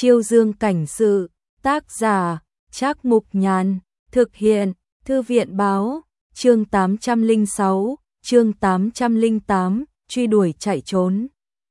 Chiêu Dương cảnh sự, tác giả, Trác Mục Nhàn, thực hiện, Thư viện báo, chương 806, chương 808, truy đuổi chạy trốn.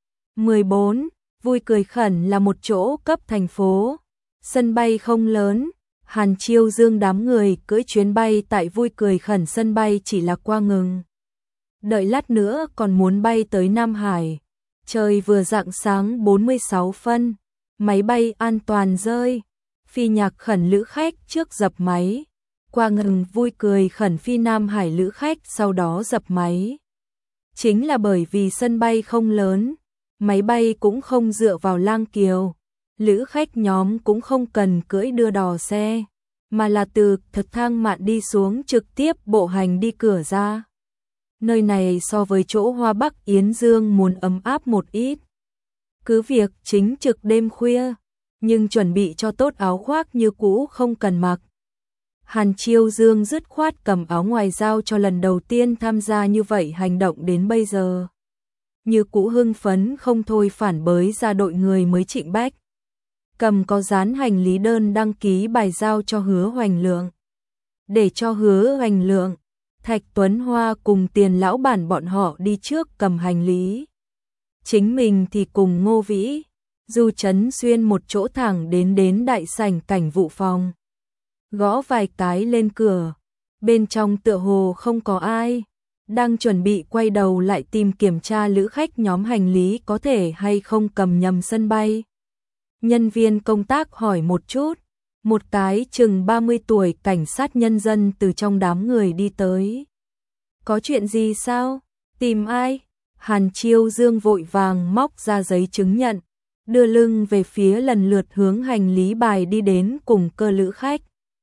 14. Vui Cười Khẩn là một chỗ cấp thành phố. Sân bay không lớn, Hàn Chiêu Dương đám người cưỡi chuyến bay tại Vui Cười Khẩn sân bay chỉ là qua ngừng. Đợi lát nữa còn muốn bay tới Nam Hải. Trời vừa rạng sáng 46 phân, máy bay an toàn rơi. Phi nhạc khẩn lữ khách trước dập máy. Qua ngừng Vui Cười Khẩn phi Nam Hải lữ khách sau đó dập máy. Chính là bởi vì sân bay không lớn, máy bay cũng không dựa vào lang kiều, lữ khách nhóm cũng không cần cưỡi đưa đò xe, mà là từ thật thang mạn đi xuống trực tiếp bộ hành đi cửa ra. Nơi này so với chỗ Hoa Bắc Yến Dương muốn ấm áp một ít. Cứ việc chính trực đêm khuya, nhưng chuẩn bị cho tốt áo khoác như cũ không cần mặc. Hàn Chiêu Dương dứt khoát cầm áo ngoài giao cho lần đầu tiên tham gia như vậy hành động đến bây giờ. Như cũ hưng phấn không thôi phản bới ra đội người mới Trịnh Bách. Cầm có dán hành lý đơn đăng ký bài giao cho Hứa Hoành Lượng. Để cho Hứa Hoành Lượng, Thạch Tuấn Hoa cùng Tiền lão bản bọn họ đi trước cầm hành lý. Chính mình thì cùng Ngô Vĩ, Du Trấn Xuyên một chỗ thẳng đến đại sảnh cảnh vụ phòng. Gõ vài cái lên cửa, bên trong tựa hồ không có ai, đang chuẩn bị quay đầu lại tìm kiểm tra lữ khách nhóm hành lý có thể hay không cầm nhầm sân bay. Nhân viên công tác hỏi một chút, một cái chừng 30 tuổi cảnh sát nhân dân từ trong đám người đi tới. Có chuyện gì sao? Tìm ai? Hàn Chiêu Dương vội vàng móc ra giấy chứng nhận, đưa lưng về phía lần lượt hướng hành lý bài đi đến cùng cơ lữ khách.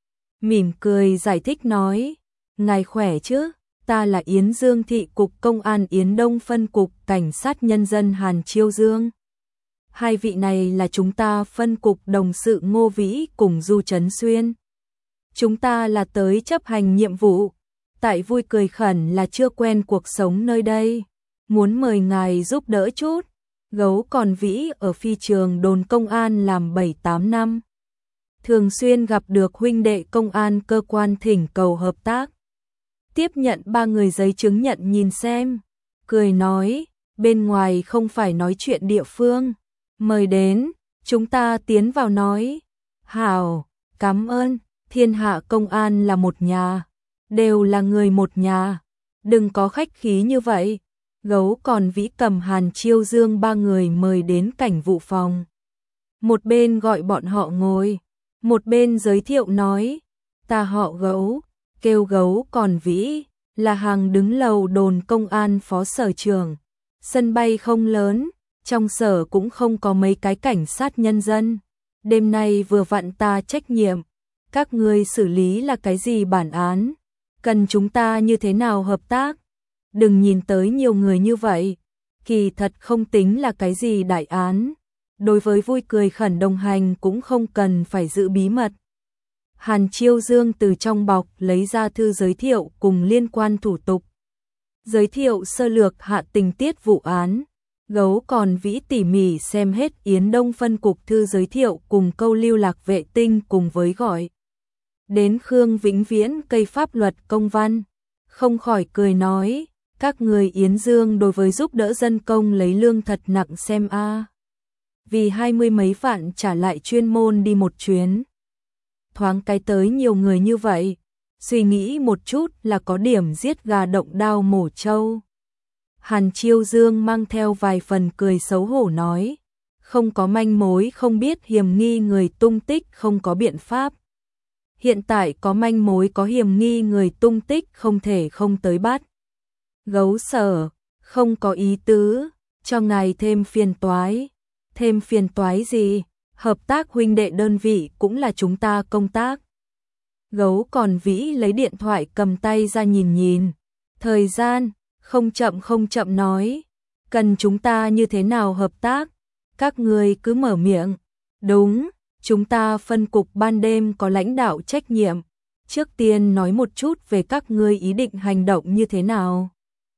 Mỉm cười giải thích nói, ngài khỏe chứ, ta là Yến Dương thị cục công an Yến Đông phân cục cảnh sát nhân dân Hàn Chiêu Dương. Hai vị này là chúng ta phân cục đồng sự Ngô Vĩ cùng Du Trấn Xuyên. Chúng ta là tới chấp hành nhiệm vụ, tại Vui Cười Khẩn là chưa quen cuộc sống nơi đây, muốn mời ngài giúp đỡ chút. Gấu còn Vĩ ở phi trường đồn công an làm 7-8 năm. Thường xuyên gặp được huynh đệ công an cơ quan thỉnh cầu hợp tác. Tiếp nhận ba người giấy chứng nhận nhìn xem, cười nói, bên ngoài không phải nói chuyện địa phương, mời đến, chúng ta tiến vào nói. Hảo, cảm ơn, thiên hạ công an là một nhà, đều là người một nhà, đừng có khách khí như vậy. Gấu còn Vĩ cầm Hàn Chiêu Dương ba người mời đến cảnh vụ phòng. Một bên gọi bọn họ ngồi, một bên giới thiệu nói, ta họ Gấu, kêu Gấu còn Vĩ, là hàng đứng lầu đồn công an phó sở trưởng. Sân bay không lớn, trong sở cũng không có mấy cái cảnh sát nhân dân. Đêm nay vừa vặn ta trách nhiệm, các ngươi xử lý là cái gì bản án, cần chúng ta như thế nào hợp tác. Đừng nhìn tới nhiều người như vậy, kỳ thật không tính là cái gì đại án. Đối với Vui Cười Khẩn đồng hành cũng không cần phải giữ bí mật. Hàn Chiêu Dương từ trong bọc lấy ra thư giới thiệu cùng liên quan thủ tục. Giới thiệu sơ lược hạ tình tiết vụ án. Gấu còn Vĩ tỉ mỉ xem hết Yến Đông phân cục thư giới thiệu cùng câu lưu lạc vệ tinh cùng với gọi đến Khương Vĩnh Viễn cây pháp luật công văn. Không khỏi cười nói, các người Yến Dương đối với giúp đỡ dân công lấy lương thật nặng xem a. Vì 20 mấy vạn trả lại chuyên môn đi một chuyến. Thoáng cái tới nhiều người như vậy, suy nghĩ một chút là có điểm giết gà động đao mổ trâu. Hàn Chiêu Dương mang theo vài phần cười xấu hổ nói, không có manh mối không biết hiểm nghi người tung tích không có biện pháp. Hiện tại có manh mối có hiểm nghi người tung tích không thể không tới bắt. Gấu Sở, không có ý tứ, cho ngài thêm phiền toái. Thêm phiền toái gì? Hợp tác huynh đệ đơn vị cũng là chúng ta công tác. Gấu còn Vĩ lấy điện thoại cầm tay ra nhìn nhìn. Thời gian, không chậm nói. Cần chúng ta như thế nào hợp tác? Các người cứ mở miệng. Đúng, chúng ta phân cục ban đêm có lãnh đạo trách nhiệm. Trước tiên nói một chút về các ngươi ý định hành động như thế nào.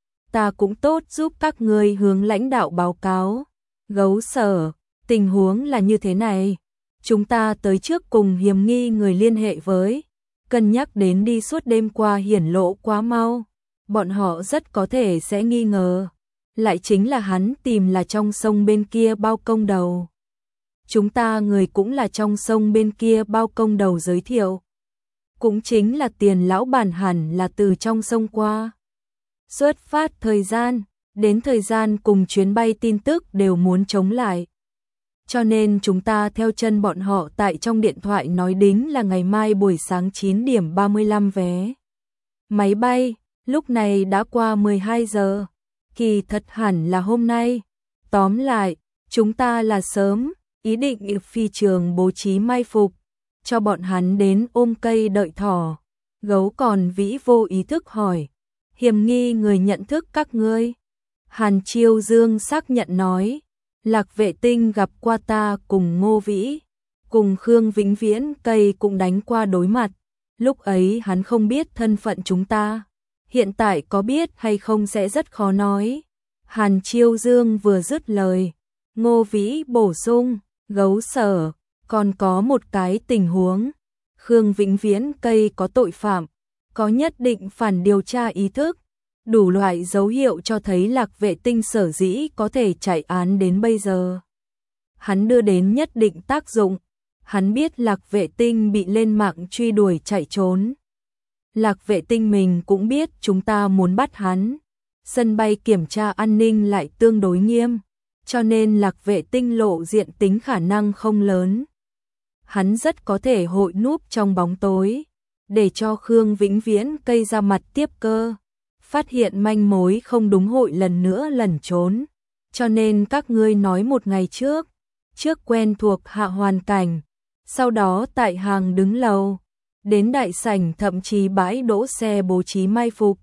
Ta cũng tốt giúp các ngươi hướng lãnh đạo báo cáo. Gấu Sở, tình huống là như thế này, Chúng ta tới trước cùng hiểm nghi người liên hệ với, cân nhắc đến đi suốt đêm qua hiển lộ quá mau, bọn họ rất có thể sẽ nghi ngờ, lại chính là hắn tìm là trong sông bên kia bao công đầu. Chúng ta người cũng là trong sông bên kia bao công đầu giới thiệu. Cũng chính là Tiền lão bản hẳn là từ trong sông qua. Xuất phát thời gian, đến thời gian cùng chuyến bay tin tức đều muốn chống lại. Cho nên chúng ta theo chân bọn họ tại trong điện thoại nói đính là ngày mai buổi sáng 9 điểm 35 vé. Máy bay, lúc này đã qua 12 giờ. Kỳ thật hẳn là hôm nay. Tóm lại, chúng ta là sớm, ý định phi trường bố trí mai phục, cho bọn hắn đến ôm cây đợi thỏ. Gấu Còn Vĩ vô ý thức hỏi, hiểm nghi người nhận thức các ngươi. Hàn Chiêu Dương xác nhận nói, Lạc Vệ Tinh gặp qua ta cùng Ngô Vĩ, cùng Khương Vĩnh Viễn cây cũng đánh qua đối mặt, lúc ấy hắn không biết thân phận chúng ta, hiện tại có biết hay không sẽ rất khó nói. Hàn Chiêu Dương vừa dứt lời, Ngô Vĩ bổ sung, Gấu Sở, còn có một cái tình huống, Khương Vĩnh Viễn cây có tội phạm, có nhất định phản điều tra ý thức. Đủ loại dấu hiệu cho thấy Lạc Vệ Tinh sở dĩ có thể chạy án đến bây giờ. Hắn đưa đến nhất định tác dụng. Hắn biết Lạc Vệ Tinh bị lên mạng truy đuổi chạy trốn. Lạc Vệ Tinh mình cũng biết chúng ta muốn bắt hắn. Sân bay kiểm tra an ninh lại tương đối nghiêm, cho nên Lạc Vệ Tinh lộ diện tính khả năng không lớn. Hắn rất có thể hội núp trong bóng tối, để cho Khương Vĩnh Viễn cây ra mặt tiếp cơ. Phát hiện manh mối không đúng hội lần nữa lẩn trốn, cho nên các ngươi nói một ngày trước quen thuộc hạ hoàn cảnh, sau đó tại hàng đứng lầu, đến đại sảnh thậm chí bãi đỗ xe bố trí mai phục,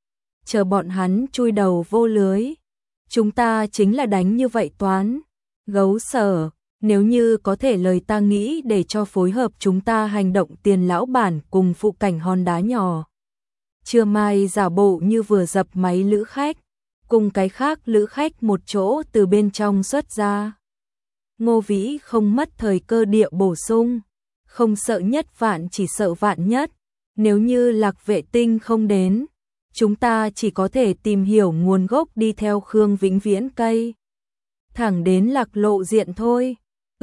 chờ bọn hắn chui đầu vô lưới. Chúng ta chính là đánh như vậy toán. Gấu Sở, nếu như có thể lời ta nghĩ để cho phối hợp chúng ta hành động Tiền lão bản cùng phụ cảnh hòn đá nhỏ. Trưa mai giả bộ như vừa dập máy lữ khách, cùng cái khác lữ khách một chỗ từ bên trong xuất ra. Ngô Vĩ không mất thời cơ địa bổ sung, không sợ nhất vạn chỉ sợ vạn nhất, nếu như Lạc Vệ Tinh không đến, chúng ta chỉ có thể tìm hiểu nguồn gốc đi theo Khương Vĩnh Viễn cây. Thẳng đến Lạc lộ diện thôi.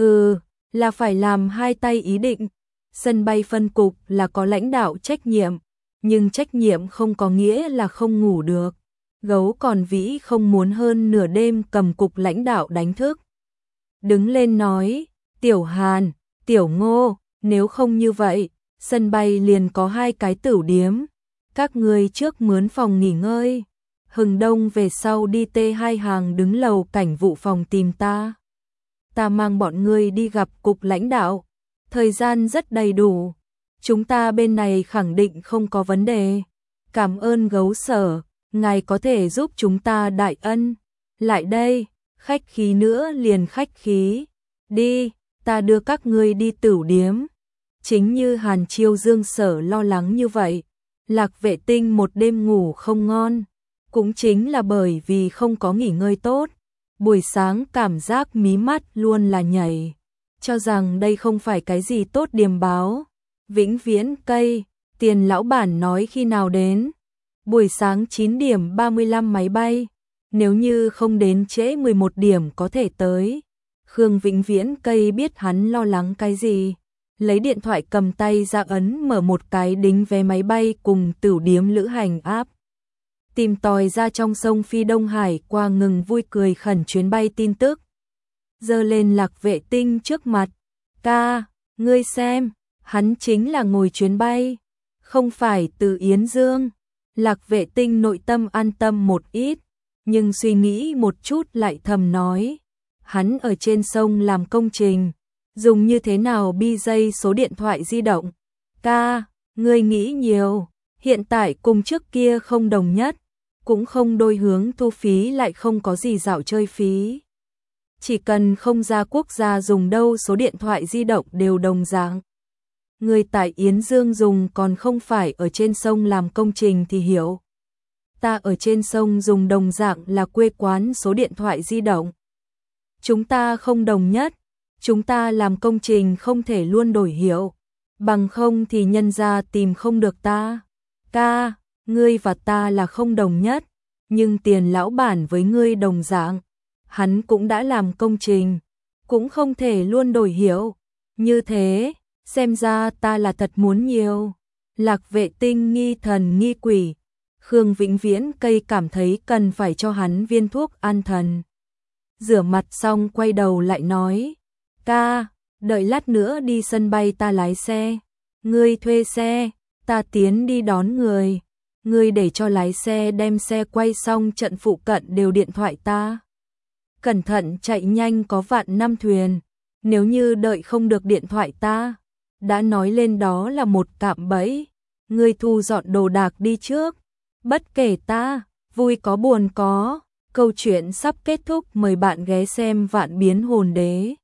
Là phải làm hai tay ý định. Sân bay phân cục là có lãnh đạo trách nhiệm, nhưng trách nhiệm không có nghĩa là không ngủ được. Gấu Còn Vĩ không muốn hơn nửa đêm cầm cục lãnh đạo đánh thức. Đứng lên nói, Tiểu Hàn, Tiểu Ngô, nếu không như vậy, sân bay liền có 2 cái tửu điếm. Các ngươi trước mướn phòng nghỉ ngơi. Hừng đông về sau đi T2 hàng đứng lầu cảnh vụ phòng tìm ta. Ta mang bọn ngươi đi gặp cục lãnh đạo. Thời gian rất đầy đủ. Chúng ta bên này khẳng định không có vấn đề. Cảm ơn Gấu Sở, ngài có thể giúp chúng ta đại ân. Lại đây, khách khí nữa liền khách khí. Đi, ta đưa các ngươi đi tửu điếm. Chính như Hàn Chiêu Dương Sở lo lắng như vậy, Lạc Vệ Tinh một đêm ngủ không ngon, cũng chính là bởi vì không có nghỉ ngơi tốt. Buổi sáng cảm giác mí mắt luôn là nhảy, cho rằng đây không phải cái gì tốt điềm báo. Vĩnh Viễn cây, Tiền lão bản nói khi nào đến? Buổi sáng 9 điểm 35 máy bay, nếu như không đến trễ 11 điểm có thể tới. Khương Vĩnh Viễn cây biết hắn lo lắng cái gì, lấy điện thoại cầm tay ra ấn mở một cái đính vé máy bay cùng tửu điếm lữ hành app. Tìm tòi ra trong sông Phi Đông Hải qua ngừng vui cười khẩn chuyến bay tin tức. Giơ lên Lạc Vệ Tinh trước mặt. Ca, ngươi xem, hắn chính là ngồi chuyến bay, không phải từ Yến Dương. Lạc Vệ Tinh nội tâm an tâm một ít, nhưng suy nghĩ một chút lại thầm nói. Hắn ở trên sông làm công trình, dùng như thế nào BJ số điện thoại di động. Ca, ngươi nghĩ nhiều, hiện tại cùng trước kia không đồng nhất, cũng không đôi hướng thu phí lại không có gì dạo chơi phí. Chỉ cần không ra quốc gia dùng đâu số điện thoại di động đều đồng dạng. Người tại Yến Dương dùng còn không phải ở trên sông làm công trình thì hiểu. Ta ở trên sông dùng đồng dạng là quê quán số điện thoại di động. Chúng ta không đồng nhất, chúng ta làm công trình không thể luôn đổi hiệu, bằng không thì nhân gia tìm không được ta. Ca, ngươi và ta là không đồng nhất, nhưng tiền lão bản với ngươi đồng dạng, hắn cũng đã làm công trình, cũng không thể luôn đổi hiệu. Như thế, xem ra ta là thật muốn nhiều. Lạc Vệ Tinh nghi thần nghi quỷ, Khương Vĩnh Viễn cây cảm thấy cần phải cho hắn viên thuốc an thần. Rửa mặt xong quay đầu lại nói, ca, đợi lát nữa đi sân bay ta lái xe, ngươi thuê xe, ta tiến đi đón người, ngươi để cho lái xe đem xe quay xong trận phụ cận đều điện thoại ta. Cẩn thận chạy nhanh có vạn năm thuyền, nếu như đợi không được điện thoại ta, đã nói lên đó là một cạm bẫy, ngươi thu dọn đồ đạc đi trước, bất kể ta, vui có buồn có. Câu chuyện sắp kết thúc, mời bạn ghé xem Vạn Biến Hồn Đế.